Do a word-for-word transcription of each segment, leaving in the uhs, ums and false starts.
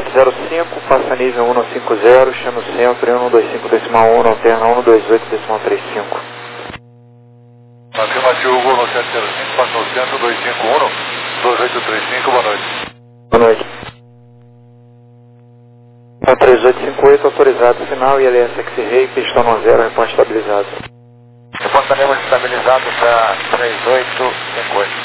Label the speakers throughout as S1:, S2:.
S1: sete zero cinco, passa nível um cinco zero, chama o centro em um dois cinco decimal um, alterna um dois oito decimal trinta e cinco.
S2: Afirmativo, Gol no sete zero cinco, passa no centro, dois cinco um, dois oito três cinco, boa noite.
S1: Boa noite. Então, três oito cinco oito, autorizado, final, I L S X-Ray, pistão no zero, reporte estabilizado.
S2: Reportaremos estabilizado para três oito cinco oito.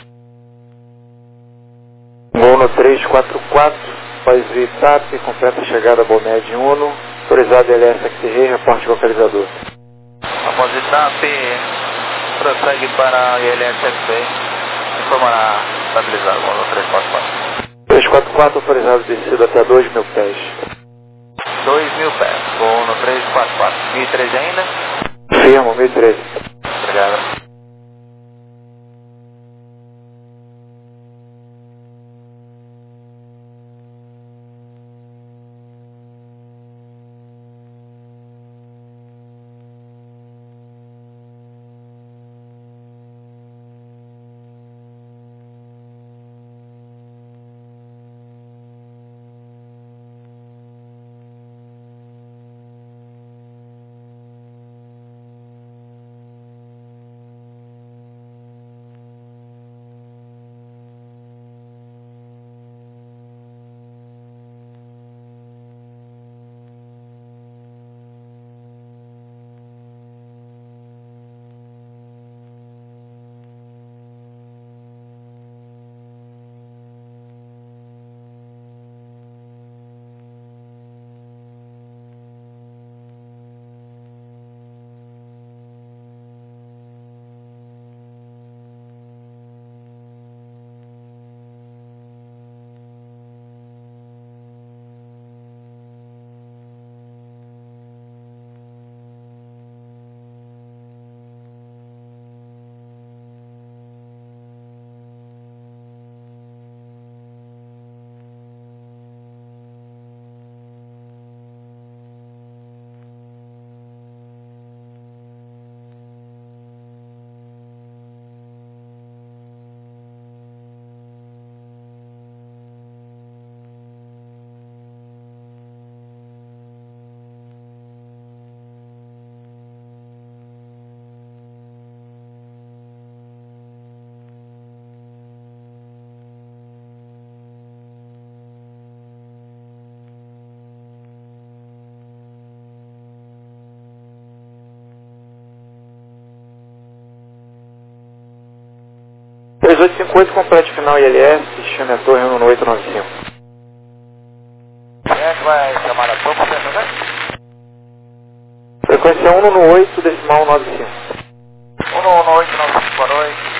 S1: Gol no três quatro quatro, faz o I T A P, completa a chegada a Bomed Uno, autorizado I L S X-Ray, reporte localizador.
S2: Após o I T A P, prossegue para I L S X-Ray, informará estabilizado, Gol no três quatro quatro.
S1: três quatro quatro, autorizado descido até dois mil pés.
S2: dois mil pés, Gol no três quatro quatro. mil e treze ainda?
S1: Firmo, mil e treze.
S2: Obrigado.
S1: três oito cinco oito, complete final I L S, chame a torre um oito nove cinco.
S2: Quem é que vai chamar a sua potência, né?
S1: Frequência um no oito, decimal nove cinco.
S2: um no oito nove cinco, boa noite.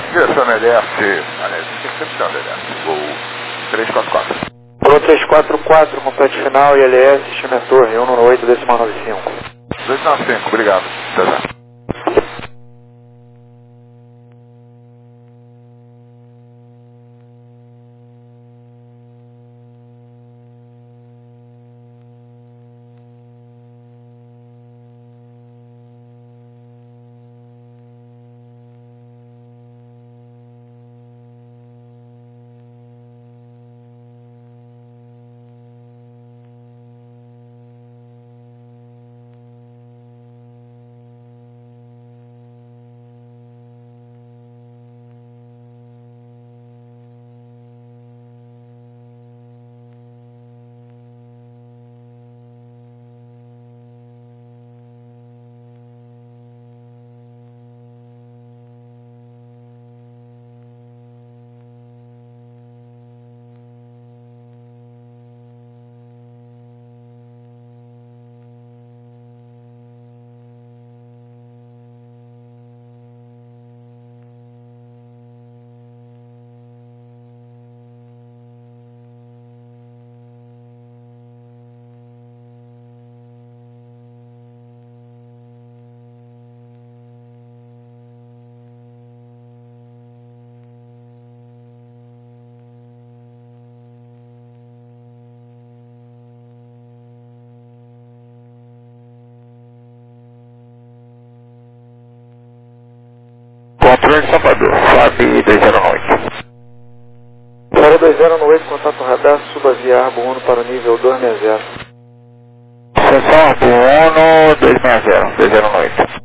S3: Direção L S, aliás, recepção L S, voo três quatro quatro.
S1: Voo três quatro quatro, complete final e L S, estime a torre, um nove oito, decimal nove cinco.
S3: dois nove cinco, obrigado. Até já.
S1: Controle de Salvador, S A B dois zero oito. Sara dois zero oito, contato radar, suba via Arbo Uno para o nível dois seis zero. Seção Arbo Uno dois seis zero, dois zero oito.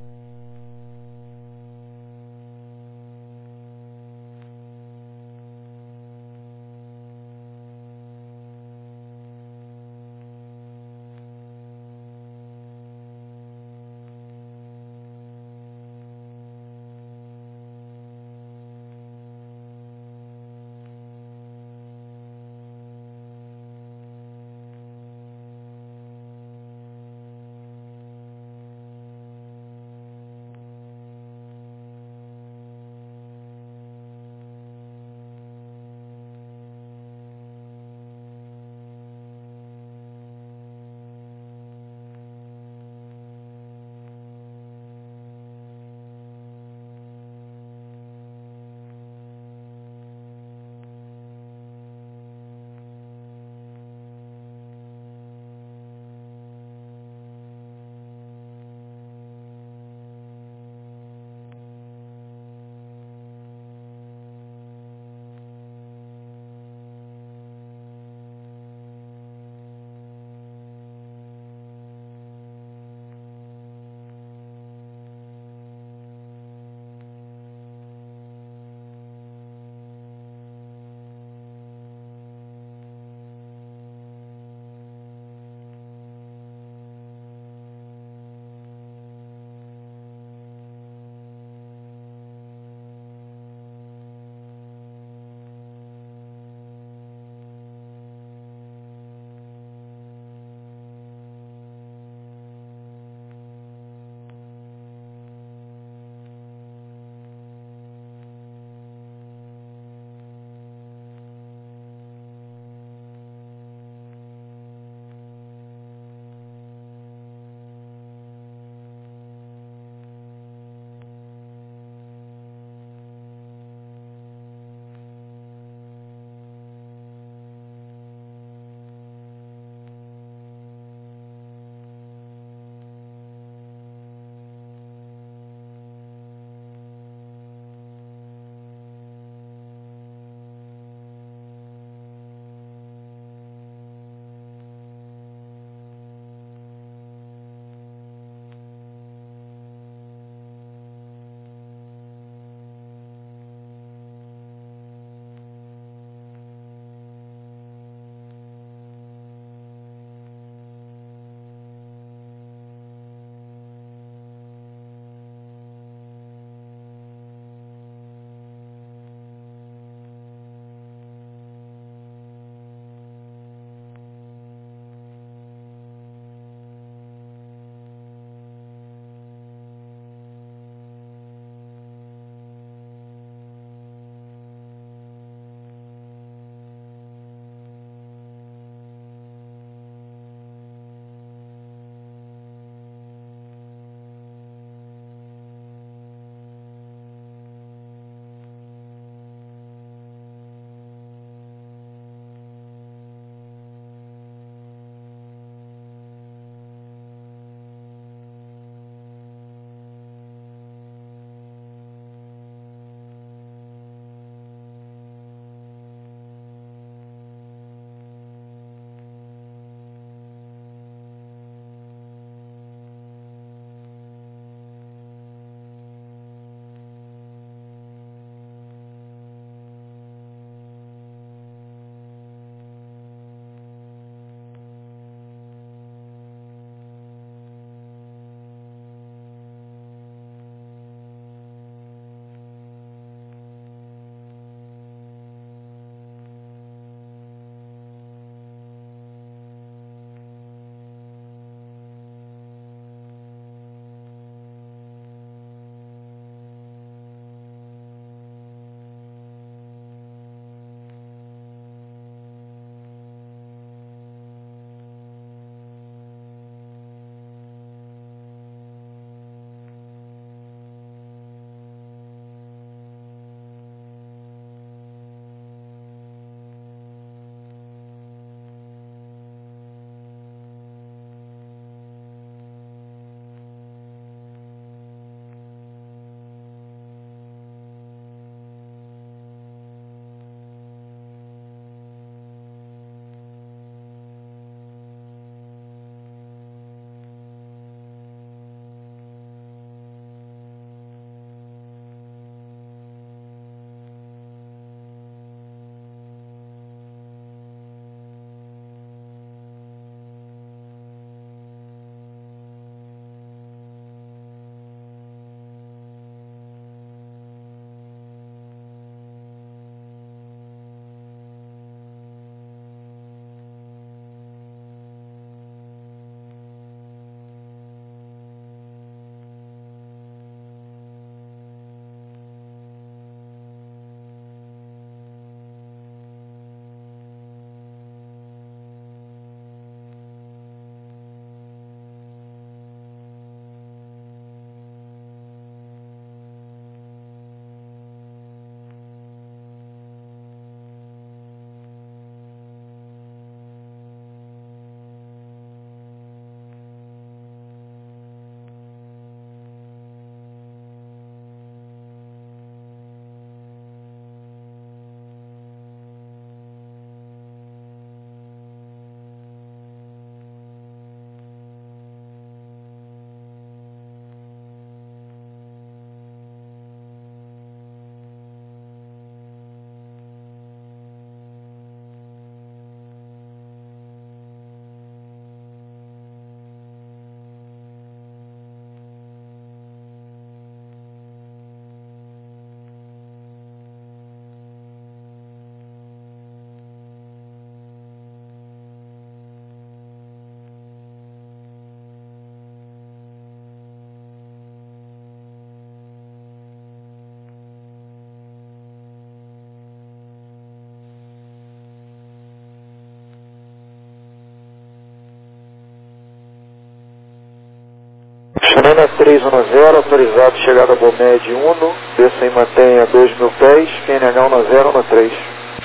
S1: China três um zero, autorizado chegada a Bomed Uno, desça e mantenha dois mil pés, Q N H um zero um três.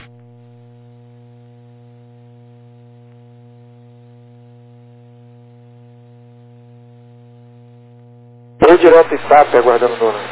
S1: Vou direto e TAP, aguardando o dono.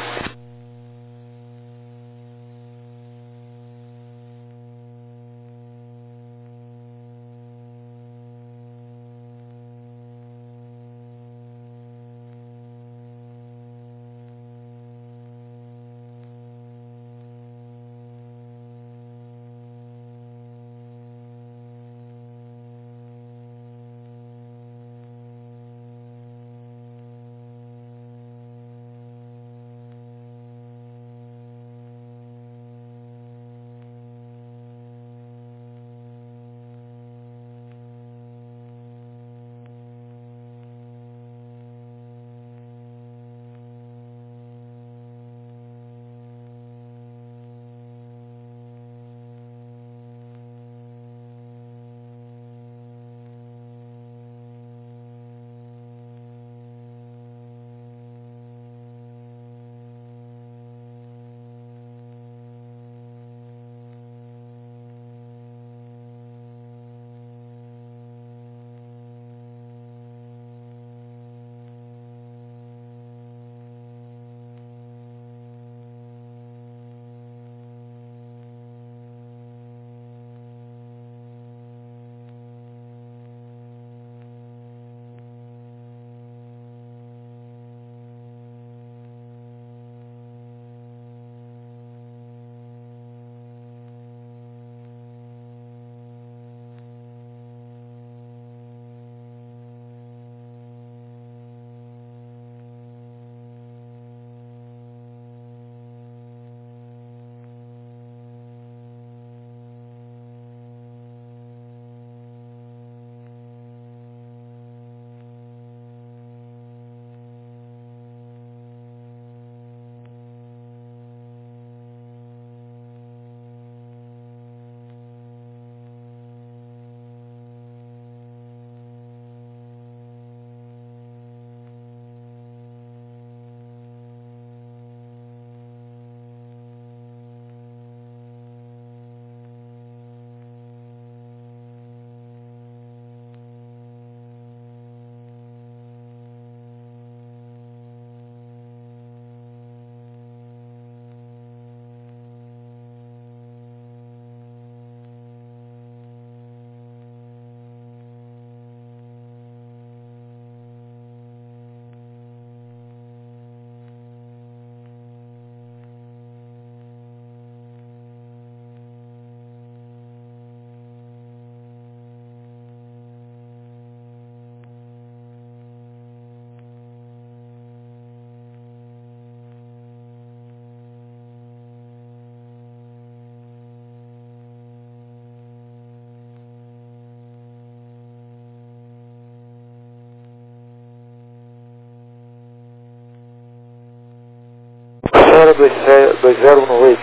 S1: China dois zero um oito.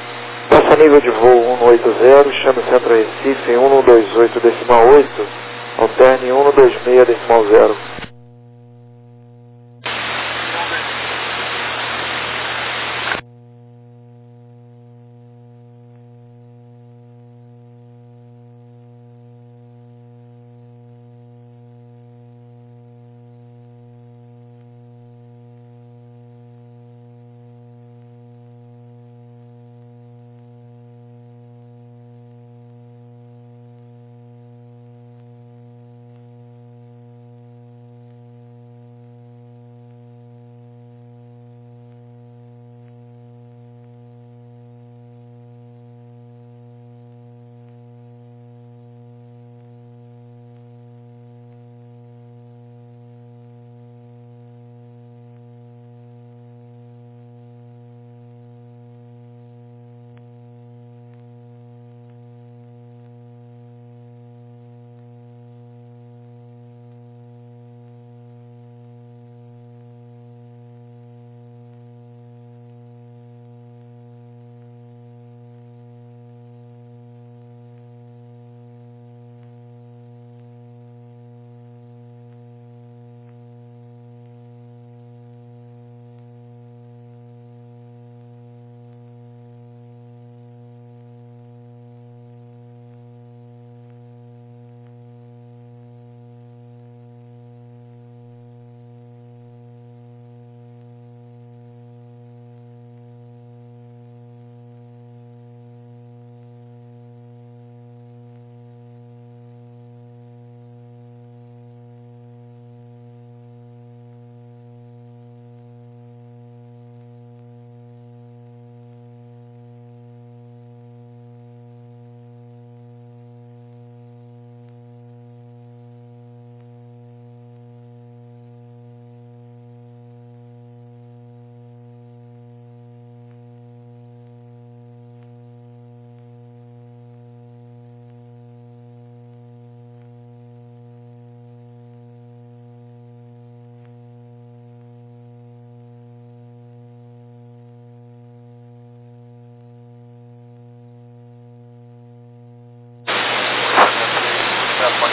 S1: Passa nível de voo um oito zero, chame o centro Recife em um dois oito decimal oito, alterne um dois seis decimal zero.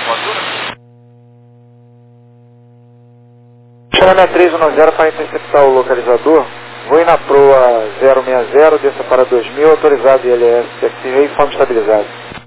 S2: altura?
S1: Chama três um zero para interceptar o localizador. Voe na proa zero seis zero, desça para dois mil, autorizado I L S, T X V e forma estabilizado.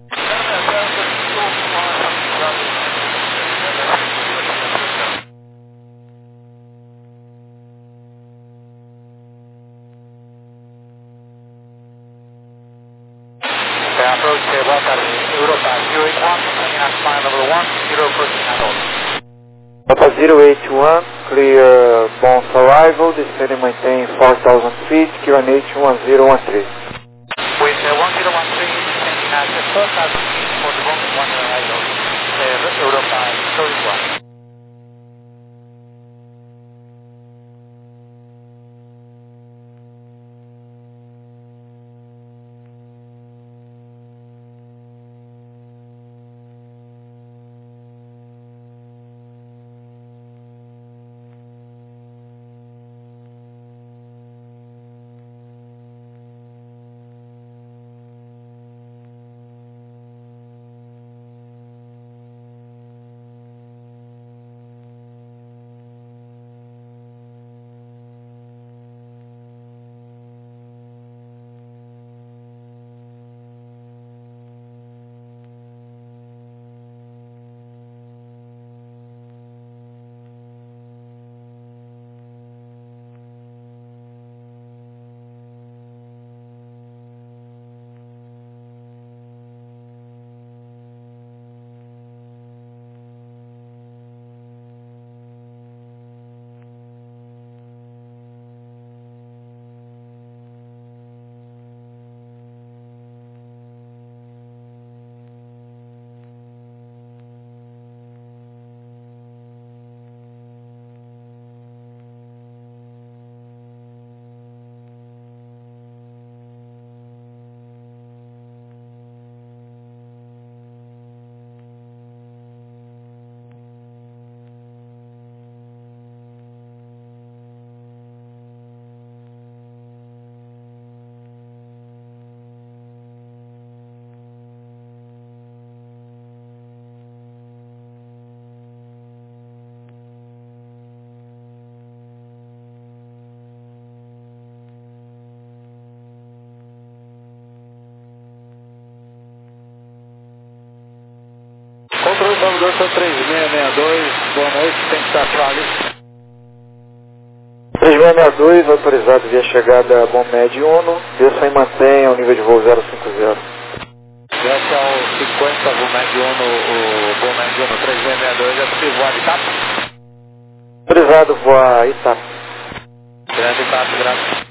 S2: Approach Delta Europa zero eight one, coming at mile number one, zero approaching at all.
S1: Delta zero eight one, clear bounce arrival, descend e mantém four thousand feet, Q N H one zero one three.
S2: With uh, one zero one three, descending at the four thousand feet for the bounce one arrival, uh, Europa zero eight one. Controle Salvador, sou três seis seis dois, boa noite, tem que estar Charlie.
S1: três seis seis dois, autorizado via chegada Bom Med Uno, desça e mantenha o nível de voo zero cinco zero.
S2: Desce ao cinquenta, Bom Med Uno, o Bom Med Uno três seis seis dois, é possível voar de T A P?
S1: Autorizado voar Itap.
S2: Grande T A P, grande.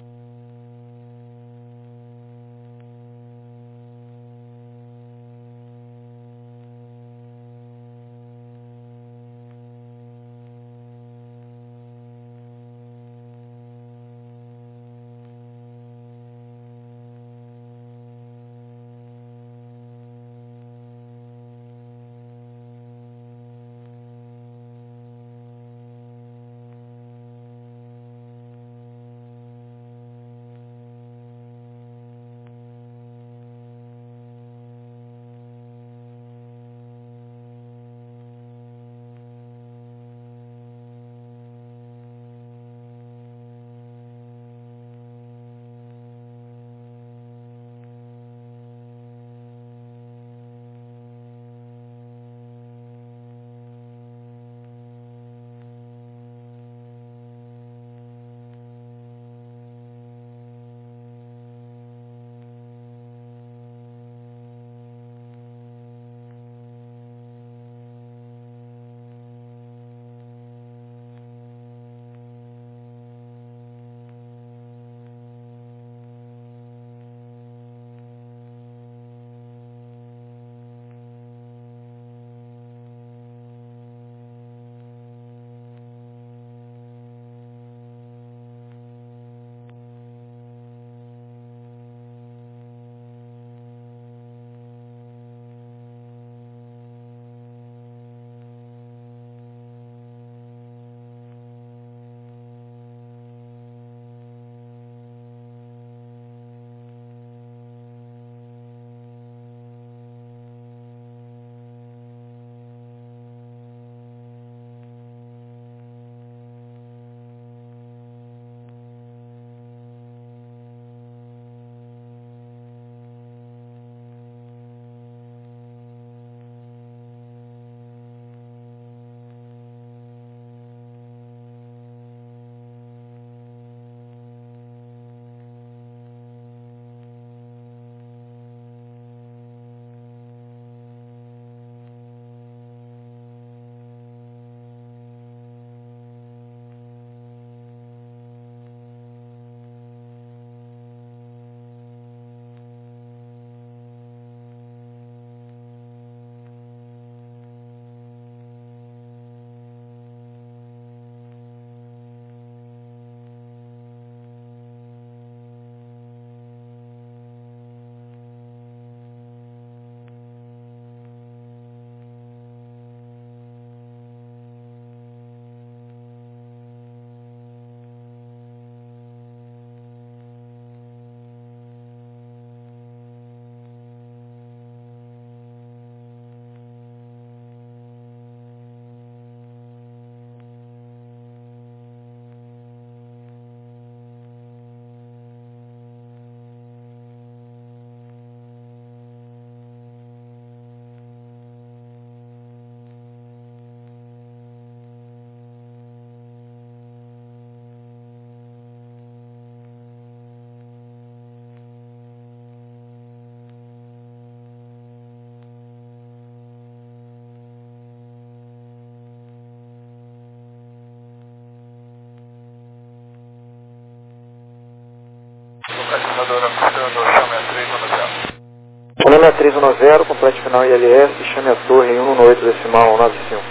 S1: três um zero, complete final I L S, chame a torre em um oito decimal nove cinco.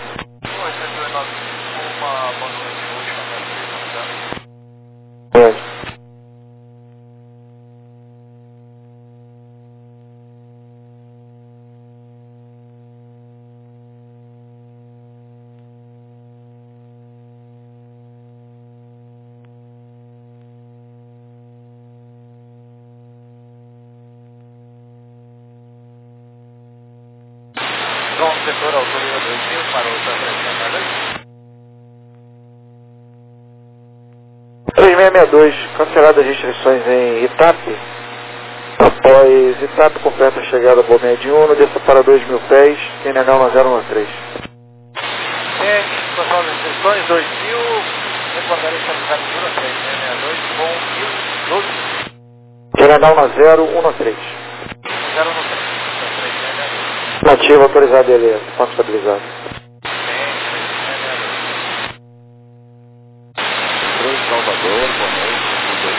S1: Grande.
S2: João, setor autoriza dois mil para o Santa
S1: três seis seis dois, canceladas as restrições em Itape. Após Itape, completa a chegada ao média de Uno, desça para dois mil pés, Q N H um zero um três.
S2: É, controle de restrições dois mil, recordarei estabilizado número três seis seis dois com mil e doze.
S1: Q N H um zero um três.
S2: zero um três, três seis seis dois.
S1: Nativo autorizado L S, ponto estabilizado.
S3: três Salvador, boa noite, dois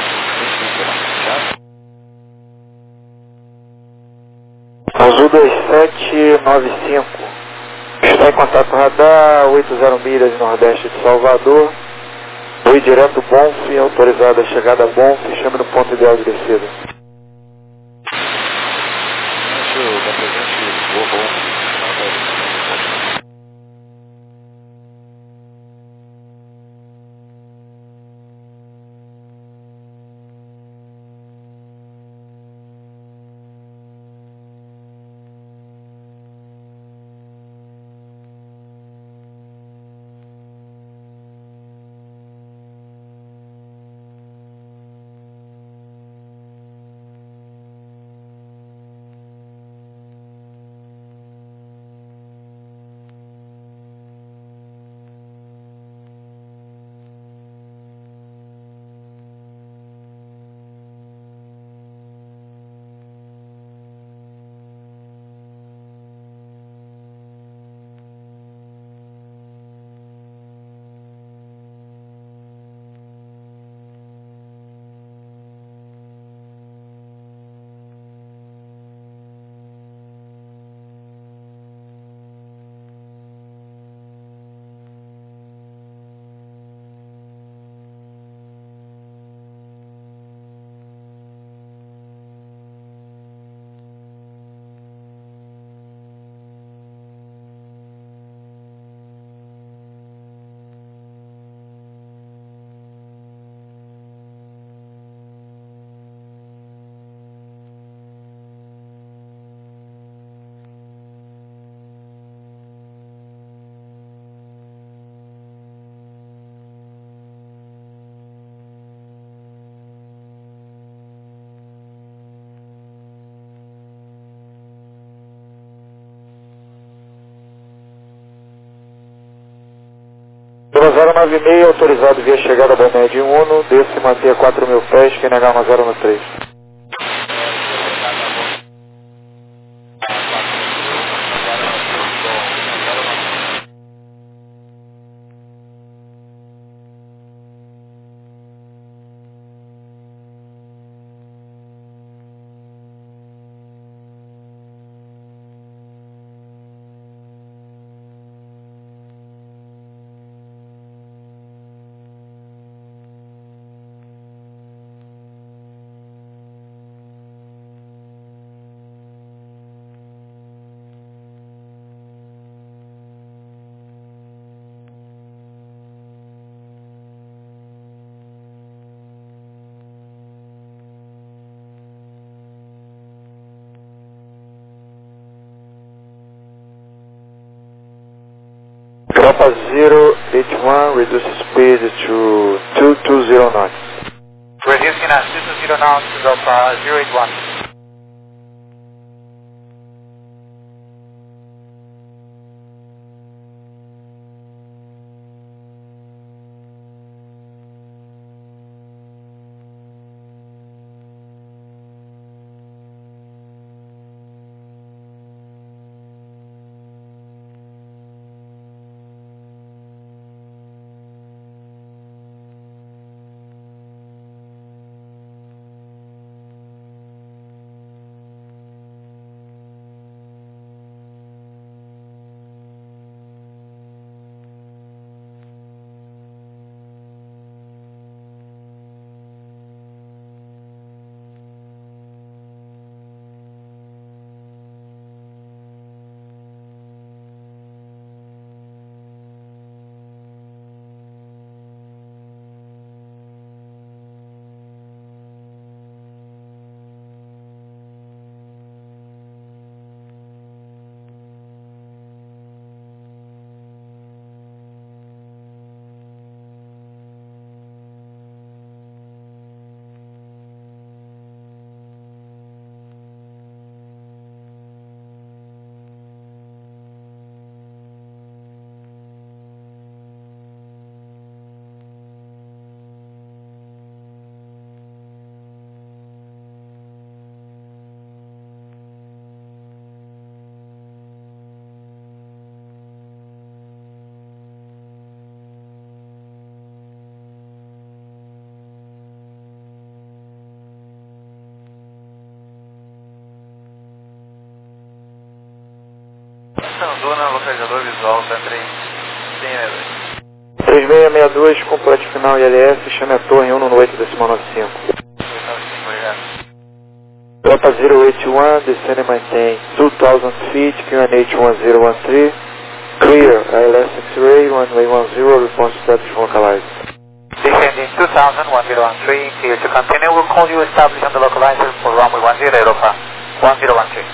S1: Azul dois sete nove cinco. Está em contato radar, oito zero milhas nordeste de Salvador. Oi direto Bonf, autorizada a chegada a Bonf, chame no ponto ideal de descida.
S3: da presente, boa, bom.
S1: zero nove seis, autorizado via chegada da média Uno, desce e manter quatro mil pés, Q N H um zero um três. Alpha zero eight one, reduce speed to two two zero knots.
S2: Reducing at two two zero knots to Alpha zero eight one. Duna, localizador visual, tá três seis dois.
S1: três seis seis dois, complete final I L S, chame a torre um no oito decimal nove cinco. Delta zero eight one, descend and maintain two thousand feet, Q N H one zero one three, clear, I L S X-ray, runway one zero, response status localized.
S2: Descending two thousand, one zero one three, clear to continue, we'll call you establish on the localizer for runway one zero, Europa, one zero one three.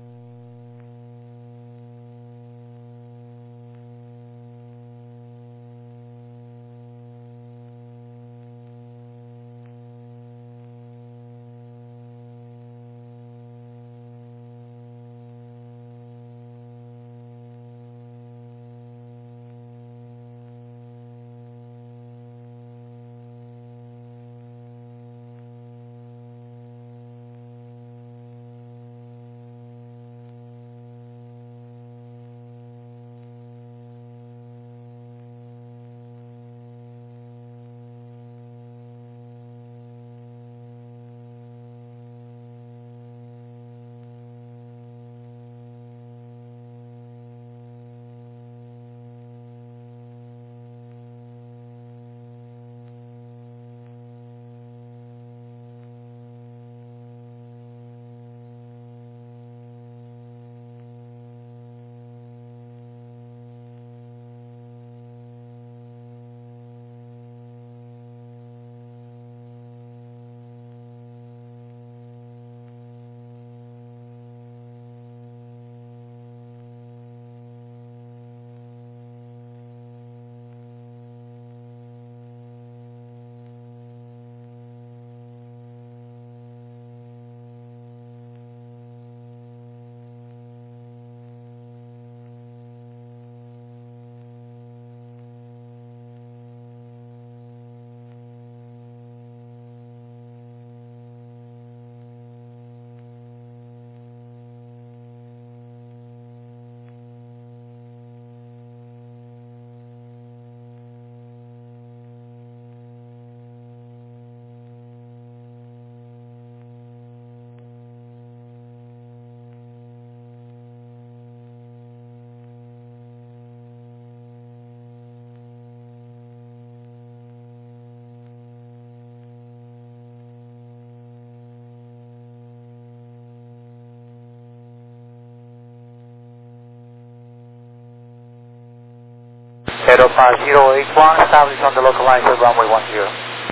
S2: Europa zero eight one, establish on the localizer runway one zero.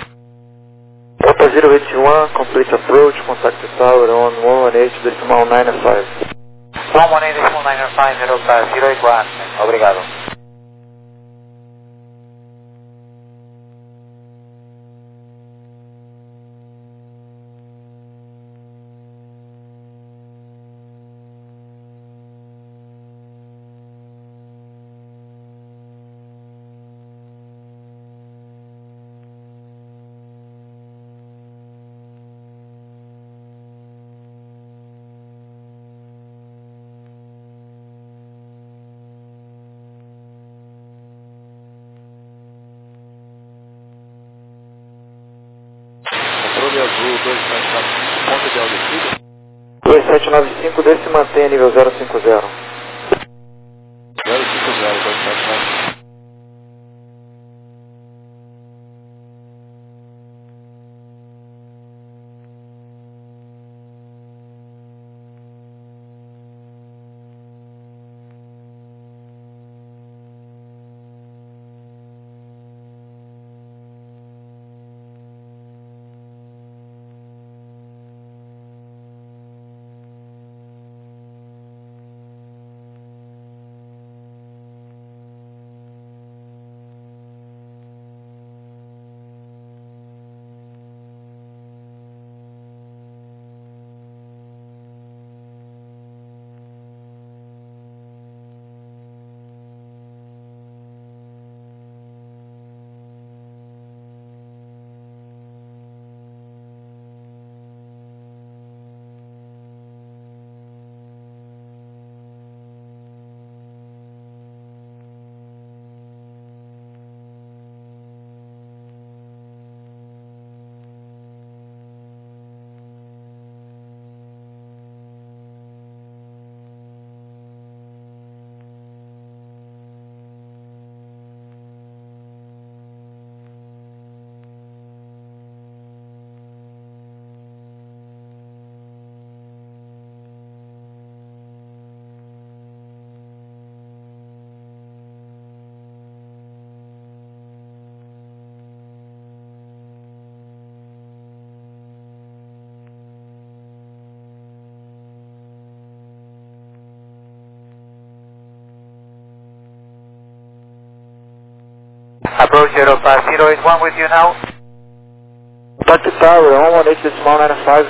S1: Delta zero eight one, complete approach, contact the tower on one eight decimal nine five.
S2: one one eight decimal nine five, Europa zero eight one, obrigado.
S3: Controle azul dois sete nove cinco, ponta de altitude.
S1: dois sete nove cinco, desce e mantém nível zero cinco zero.
S3: zero cinco zero, dois sete nove cinco.
S2: approach Europa zero eight one with you now.
S1: Contact Tower, one one eight decimal nine five.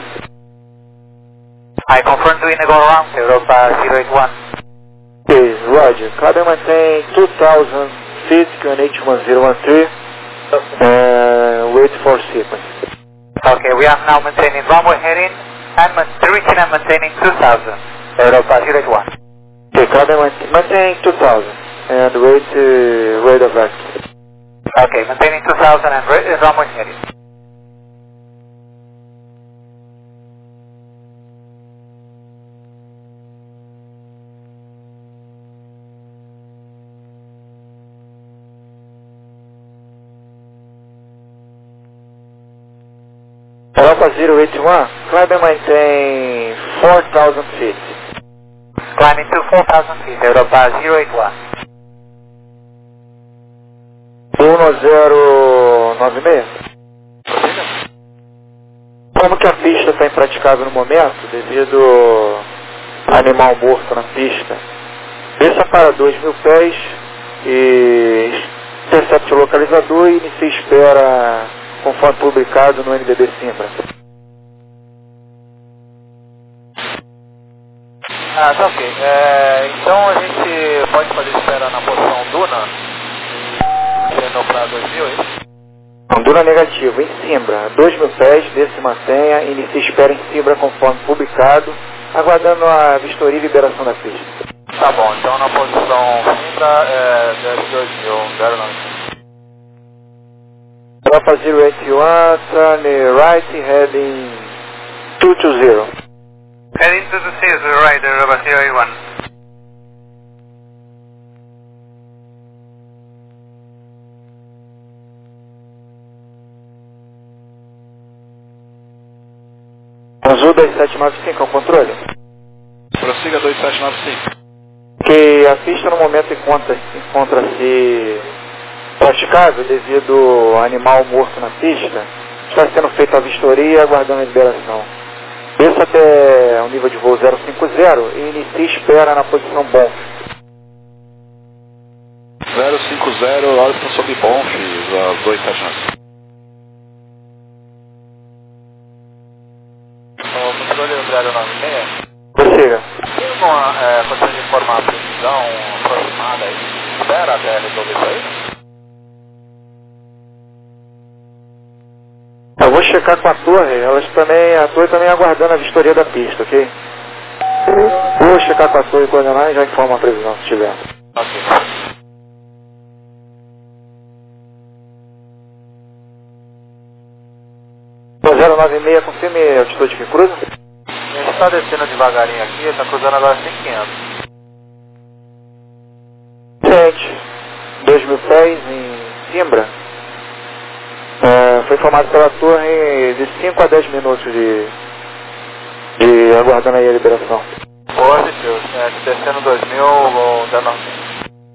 S2: I confirm doing a go around Europa zero eight one.
S1: Okay, Roger. Climb and maintain two thousand feet, Q N H one zero one three. Uh, wait for sequence.
S2: Okay, we are now maintaining runway heading and reaching and maintaining two thousand. Europa zero eight one.
S1: Okay, climb and maintain, maintain two thousand and wait uh, rate of access.
S2: Okay, maintaining two thousand and uh, runway heading.
S1: Europa zero eight one, climb and maintain four thousand feet.
S2: Climbing to four thousand feet, Europa zero eight one.
S1: um zero nove seis. Como que a pista está impraticável no momento, devido a animal morto na pista, desça para dois mil pés e intercepte o localizador e inicie espera conforme publicado no N D B Simbra.
S2: Ah, tá ok. É, então a gente pode fazer espera na posição Duna, sendo para dois mil, é isso?
S1: Não, Duna negativo, em Simbra, dois mil pés, desça e mantenha, inicie espera em Simbra conforme publicado, aguardando a vistoria e liberação da pista.
S2: Tá bom, então na posição Simbra é dois mil, zero nove.
S1: Europa zero eight one, turn right, heading two two zero.
S2: Heading to the sea, right, Europa zero eight one.
S1: Azul dois sete nove cinco, é o controle?
S3: Prossiga dois sete nove cinco.
S1: Que a pista no momento encontra-se encontra praticável devido ao animal morto na pista. Está sendo feita a vistoria e aguardando a liberação. Desça até o nível de voo zero cinco zero e inicie espera na posição bom.
S3: zero cinco zero, hora está sob Bonf, dois sete nove.
S2: O controle zero nove seis.
S1: Prossiga.
S2: Tem uma é, condição de informar a precisão aproximada aí? Espera até resolver isso aí?
S1: Eu vou checar com a torre, elas também, a torre também aguardando a vistoria da pista, ok? Vou checar com a torre e coordenar e já informo a previsão se tiver.
S2: Ok.
S1: zero nove seis, confirme a altitude que cruza.
S2: A gente está descendo devagarinho aqui, está cruzando agora cinco mil e quinhentos.
S1: Gente, dois mil pés em Simbra. É, foi informado pela torre de cinco a dez minutos de, de aguardando aí a liberação.
S2: Positivo, é, descendo dois mil ou zero nove seis.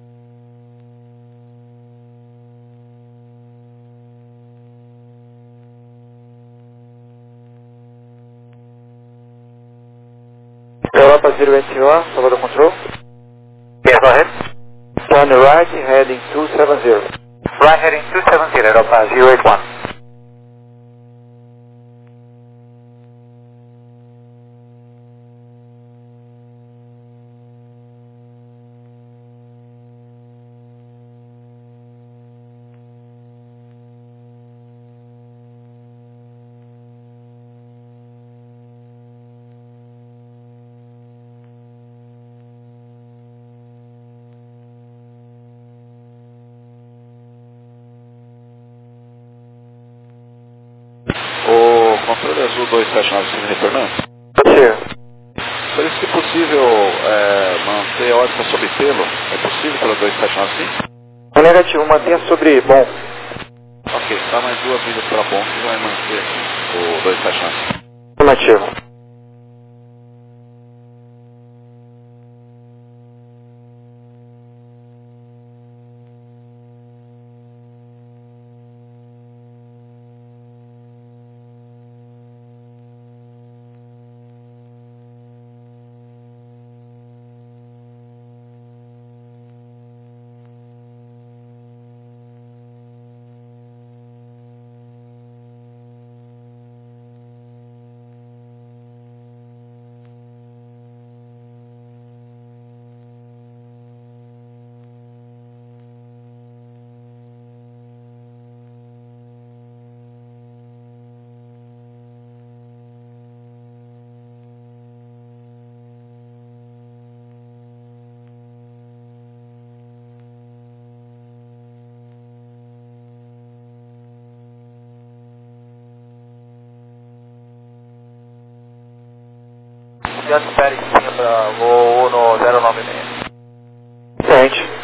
S1: Europa zero eight one, Salvador Control.
S2: Yes, go ahead.
S1: Turn right, heading two seven zero.
S2: Right heading two seven zero, Europa zero eight one.
S3: O controle azul dois sete nove cinco retornando.
S1: Prossiga.
S3: Seria se possível é, manter a órbita sob pelo? É possível pelo dois sete nove cinco?
S1: O negativo, mantenha sobre bom.
S3: Ok, dá mais duas milhas para bom que vai manter aqui o dois sete nove cinco.
S1: Afirmativo.
S2: adianta, espere em cima para voo no zero nove seis.
S1: Sente.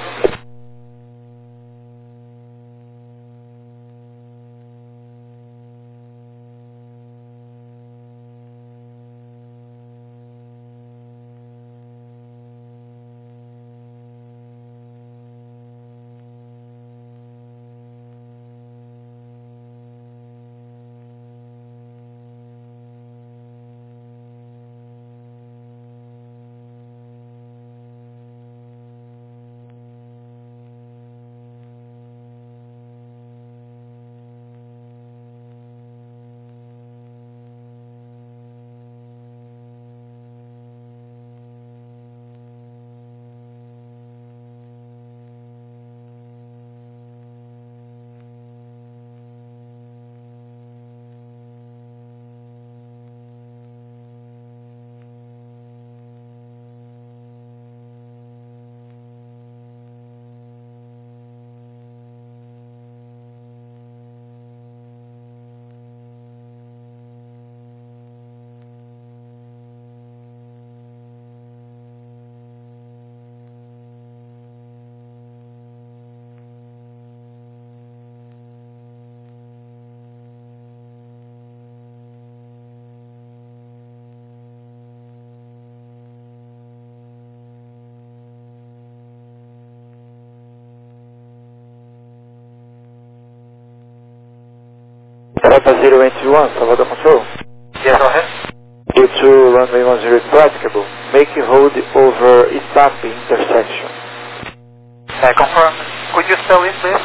S1: Delta zero eight one, Salvador Control.
S2: Yes, go ahead.
S1: Due to runway one zero practicable, make a hold over Itapi intersection.
S2: Uh, confirm. Could you spell it, please?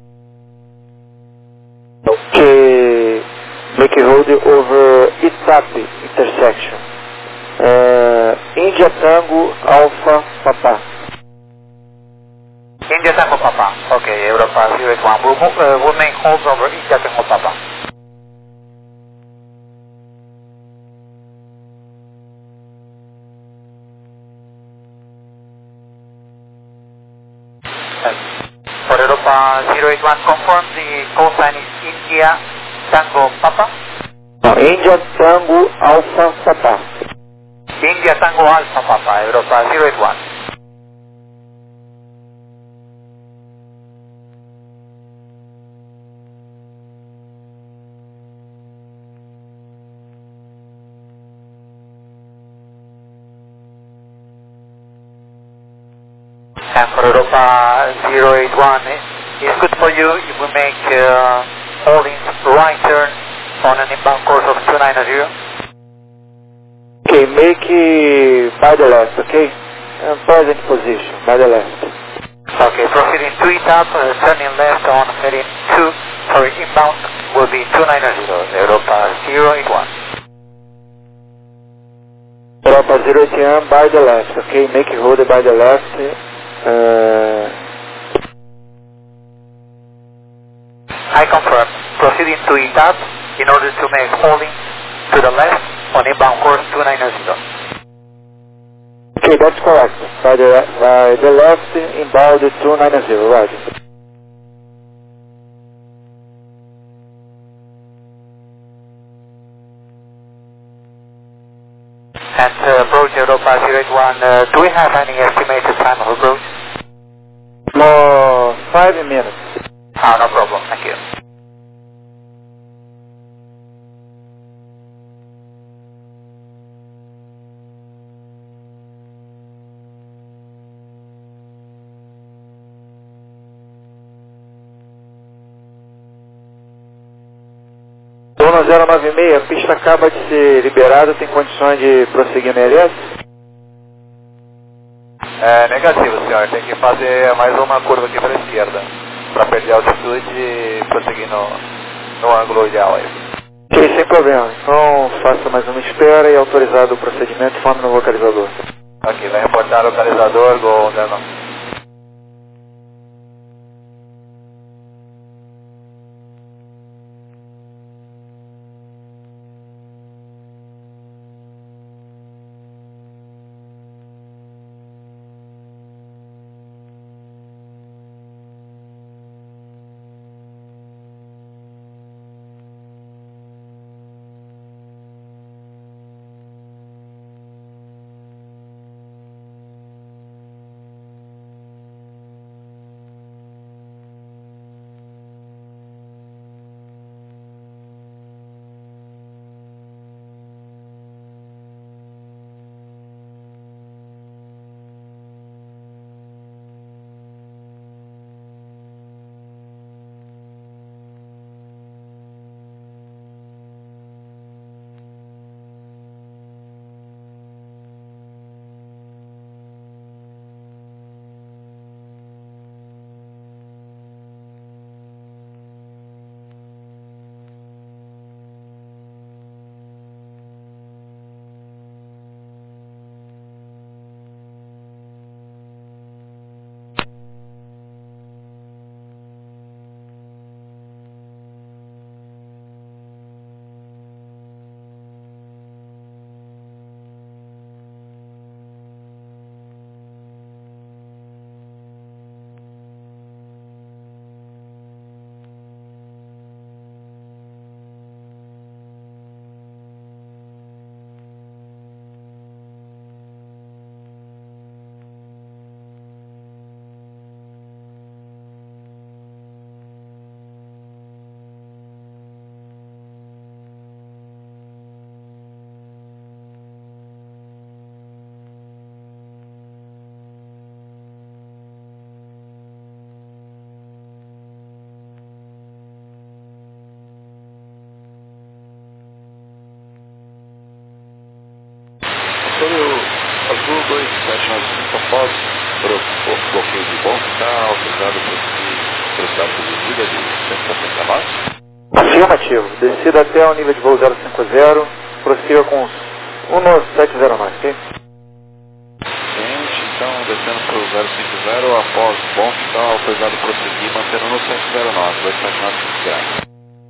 S1: Okay, make a hold over Itapi intersection. Uh, India Tango Alpha Papa.
S2: India Tango Papa. Okay, Europa zero eight one. We'll, move, uh, we'll make holds over India Tango Papa. For Europa zero eight one, confirm the call sign is India Tango Papa.
S1: No, India Tango Alpha Papa.
S2: India Tango Alpha Papa, Europa zero eight one. And for Europa zero eight one, it's good for you if we make uh, holding right turn on an inbound course of two nine zero.
S1: Okay, make it by the left, okay? Uh, present position, by the left.
S2: Okay, proceeding three tap, uh, turning left on heading two, sorry, inbound will be two nine zero, Europa zero eight one.
S1: Europa zero eight one by the left, okay? Make it hold it by the left. Uh,
S2: I confirm. Proceeding to E T A P in order to make holding to the left on inbound course two nine zero.
S1: okay, that's correct. By the, by the left, inbound two nine zero, right.
S2: And uh, approach Europa zero eight one, uh, do we have any estimated time of approach?
S1: More five minutes.
S2: Ah, no problem, thank you.
S1: Zona zero nove seis, a pista acaba de ser liberada, tem condições de prosseguir no L S?
S3: É negativo, senhor. Tem que fazer mais uma curva aqui para a esquerda, para perder a altitude e prosseguir no, no ângulo ideal aí.
S1: Ok, sem problema. Então faça mais uma espera e autorizado o procedimento, forme no localizador.
S3: Ok, vai reportar localizador, Gol zero nove.
S4: Sobre Azul dois sete nove cinco após o bloqueio de bom, está autorizado para seguir velocidade reduzida de cento e sessenta nós?
S1: Afirmativo. Descida até o nível de voo zero cinco zero, prossiga com uns um sete zero nove, ok?
S4: Gente, então descendo para o zero cinco zero, após bom, está autorizado para prosseguir, mantendo no sete zero nove, dois sete nove cinco zero.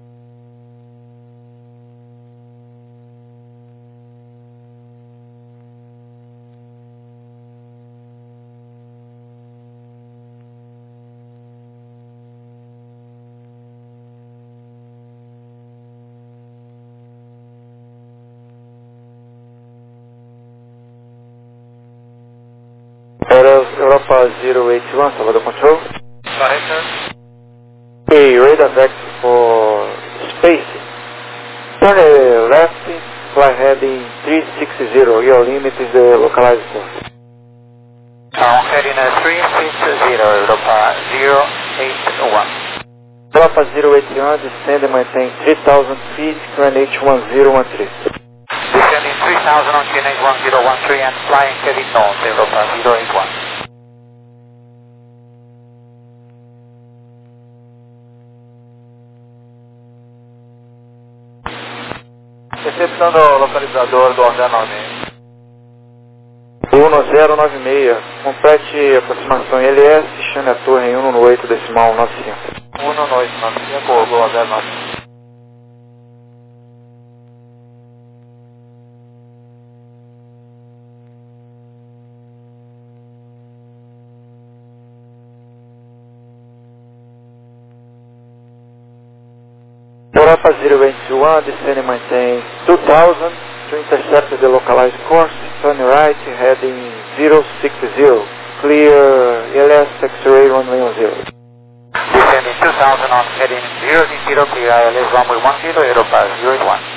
S1: Europa zero eight one, Salvador Control.
S2: Go ahead, sir.
S1: Okay, radar vector for space. Turn uh, left, fly heading three six zero. Your limit is the localized course.
S2: I'm heading at three six zero, Europa zero eight one.
S1: Europa zero eight one, descend and maintain three thousand feet, Q N H one zero one three.
S2: Descending three thousand on Q N H one zero one three and flying heavy north, Europa zero eight one.
S3: Recepção do localizador do um zero nove seis.
S1: um zero nove seis, complete aproximação I L S, chame a torre em um no oito decimal nove cinco.
S3: um no oito nove cinco, do um zero nove seis.
S1: Europa zero eight one, descend and maintain two thousand to intercept the localized course, turn right, heading zero six zero, clear I L S X-ray runway one zero.
S2: Descending two thousand on heading zero zero, clear I L S runway one zero, Europa zero eight one.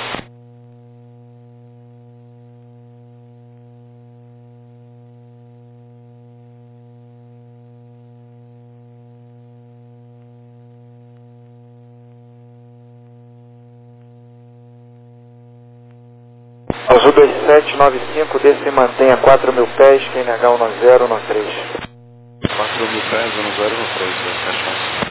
S1: Azul dois sete nove cinco, desce e mantenha quatro mil pés, Q N H um zero um três.
S4: quatro mil pés, um zero um três, dois sete nove cinco.